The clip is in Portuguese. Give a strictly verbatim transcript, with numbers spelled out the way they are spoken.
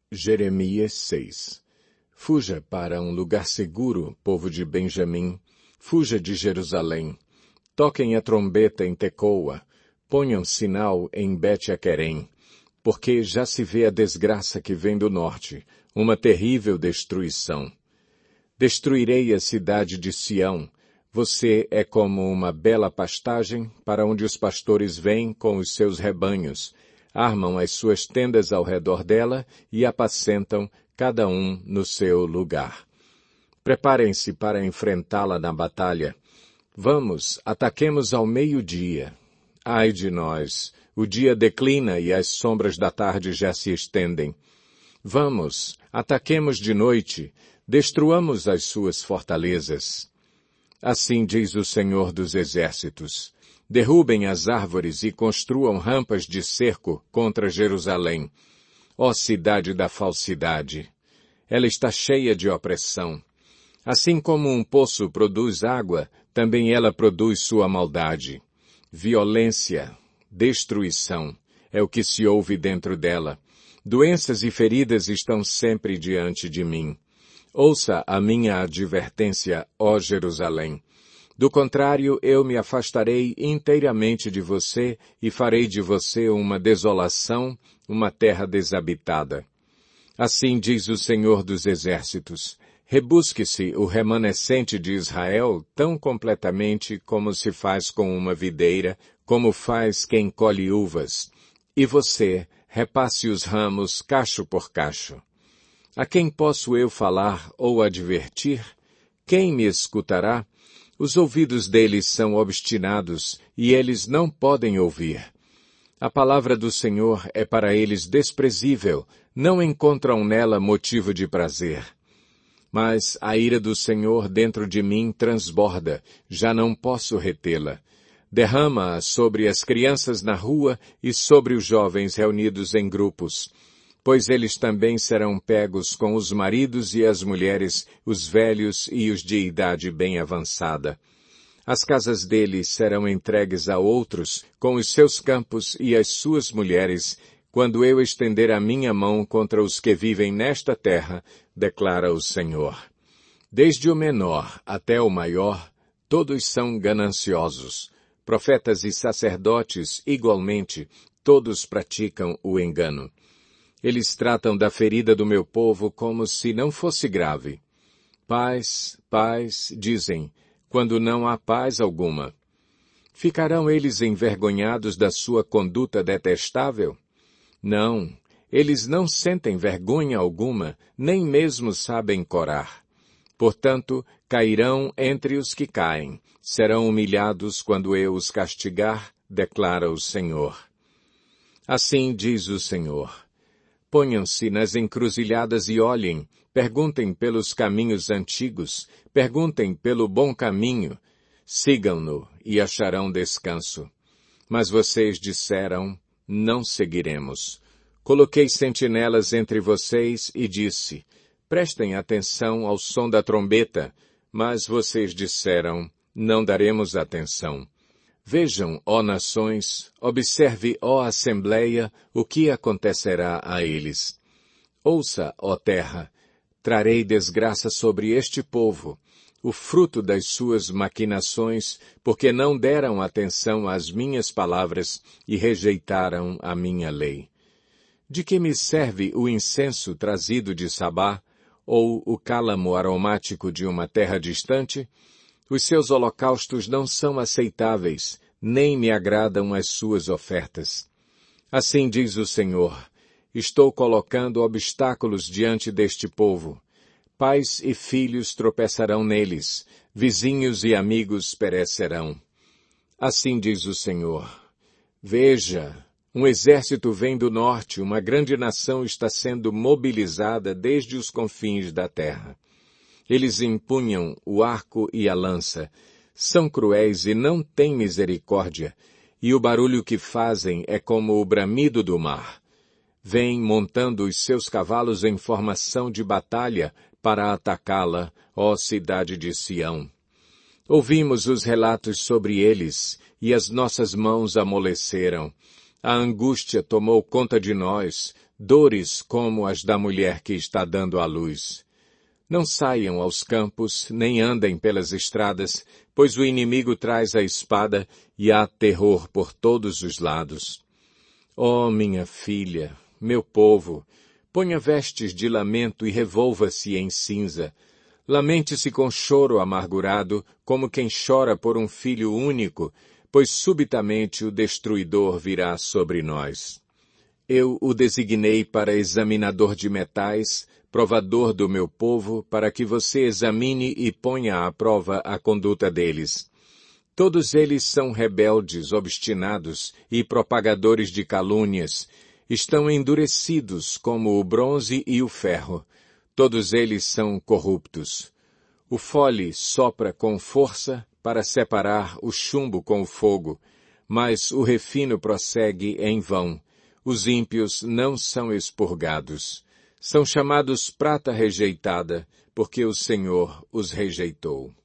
Jeremias seis. Fuja para um lugar seguro, povo de Benjamim. Fuja de Jerusalém. Toquem a trombeta em Tecoa. Ponham sinal em Bet-Aquerem. Porque já se vê a desgraça que vem do norte, uma terrível destruição. Destruirei a cidade de Sião. Você é como uma bela pastagem para onde os pastores vêm com os seus rebanhos, armam as suas tendas ao redor dela e apacentam cada um no seu lugar. Preparem-se para enfrentá-la na batalha. Vamos, ataquemos ao meio-dia. Ai de nós, o dia declina e as sombras da tarde já se estendem. Vamos, ataquemos de noite, destruamos as suas fortalezas. Assim diz o Senhor dos Exércitos. Derrubem as árvores e construam rampas de cerco contra Jerusalém. Ó cidade da falsidade! Ela está cheia de opressão. Assim como um poço produz água, também ela produz sua maldade. Violência, destruição, é o que se ouve dentro dela. Doenças e feridas estão sempre diante de mim. Ouça a minha advertência, ó Jerusalém. Do contrário, eu me afastarei inteiramente de você e farei de você uma desolação, uma terra desabitada. Assim diz o Senhor dos Exércitos. Rebusque-se o remanescente de Israel tão completamente como se faz com uma videira, como faz quem colhe uvas. E você, repasse os ramos cacho por cacho. A quem posso eu falar ou advertir? Quem me escutará? Os ouvidos deles são obstinados e eles não podem ouvir. A palavra do Senhor é para eles desprezível, não encontram nela motivo de prazer. Mas a ira do Senhor dentro de mim transborda, já não posso retê-la. Derrama-a sobre as crianças na rua e sobre os jovens reunidos em grupos, pois eles também serão pegos com os maridos e as mulheres, os velhos e os de idade bem avançada. As casas deles serão entregues a outros, com os seus campos e as suas mulheres, quando eu estender a minha mão contra os que vivem nesta terra, declara o Senhor. Desde o menor até o maior, todos são gananciosos. Profetas e sacerdotes, igualmente, todos praticam o engano. Eles tratam da ferida do meu povo como se não fosse grave. Paz, paz, dizem, quando não há paz alguma. Ficarão eles envergonhados da sua conduta detestável? Não, eles não sentem vergonha alguma, nem mesmo sabem corar. Portanto, cairão entre os que caem, serão humilhados quando eu os castigar, declara o Senhor. Assim diz o Senhor. Ponham-se nas encruzilhadas e olhem, perguntem pelos caminhos antigos, perguntem pelo bom caminho, sigam-no e acharão descanso. Mas vocês disseram, não seguiremos. Coloquei sentinelas entre vocês e disse, prestem atenção ao som da trombeta, mas vocês disseram, não daremos atenção. Vejam, ó nações, observe, ó assembleia, o que acontecerá a eles. Ouça, ó terra, trarei desgraça sobre este povo, o fruto das suas maquinações, porque não deram atenção às minhas palavras e rejeitaram a minha lei. De que me serve o incenso trazido de Sabá, ou o cálamo aromático de uma terra distante? Os seus holocaustos não são aceitáveis, nem me agradam as suas ofertas. Assim diz o Senhor, estou colocando obstáculos diante deste povo. Pais e filhos tropeçarão neles, vizinhos e amigos perecerão. Assim diz o Senhor, veja, um exército vem do norte, uma grande nação está sendo mobilizada desde os confins da terra. Eles empunham o arco e a lança, são cruéis e não têm misericórdia, e o barulho que fazem é como o bramido do mar. Vêm montando os seus cavalos em formação de batalha para atacá-la, ó cidade de Sião. Ouvimos os relatos sobre eles, e as nossas mãos amoleceram. A angústia tomou conta de nós, dores como as da mulher que está dando à luz. Não saiam aos campos, nem andem pelas estradas, pois o inimigo traz a espada e há terror por todos os lados. Ó minha filha, meu povo, ponha vestes de lamento e revolva-se em cinza. Lamente-se com choro amargurado, como quem chora por um filho único, pois subitamente o destruidor virá sobre nós. Eu o designei para examinador de metais, provador do meu povo, para que você examine e ponha à prova a conduta deles. Todos eles são rebeldes, obstinados e propagadores de calúnias. Estão endurecidos como o bronze e o ferro. Todos eles são corruptos. O fole sopra com força para separar o chumbo com o fogo, mas o refino prossegue em vão. Os ímpios não são expurgados. São chamados prata rejeitada, porque o Senhor os rejeitou.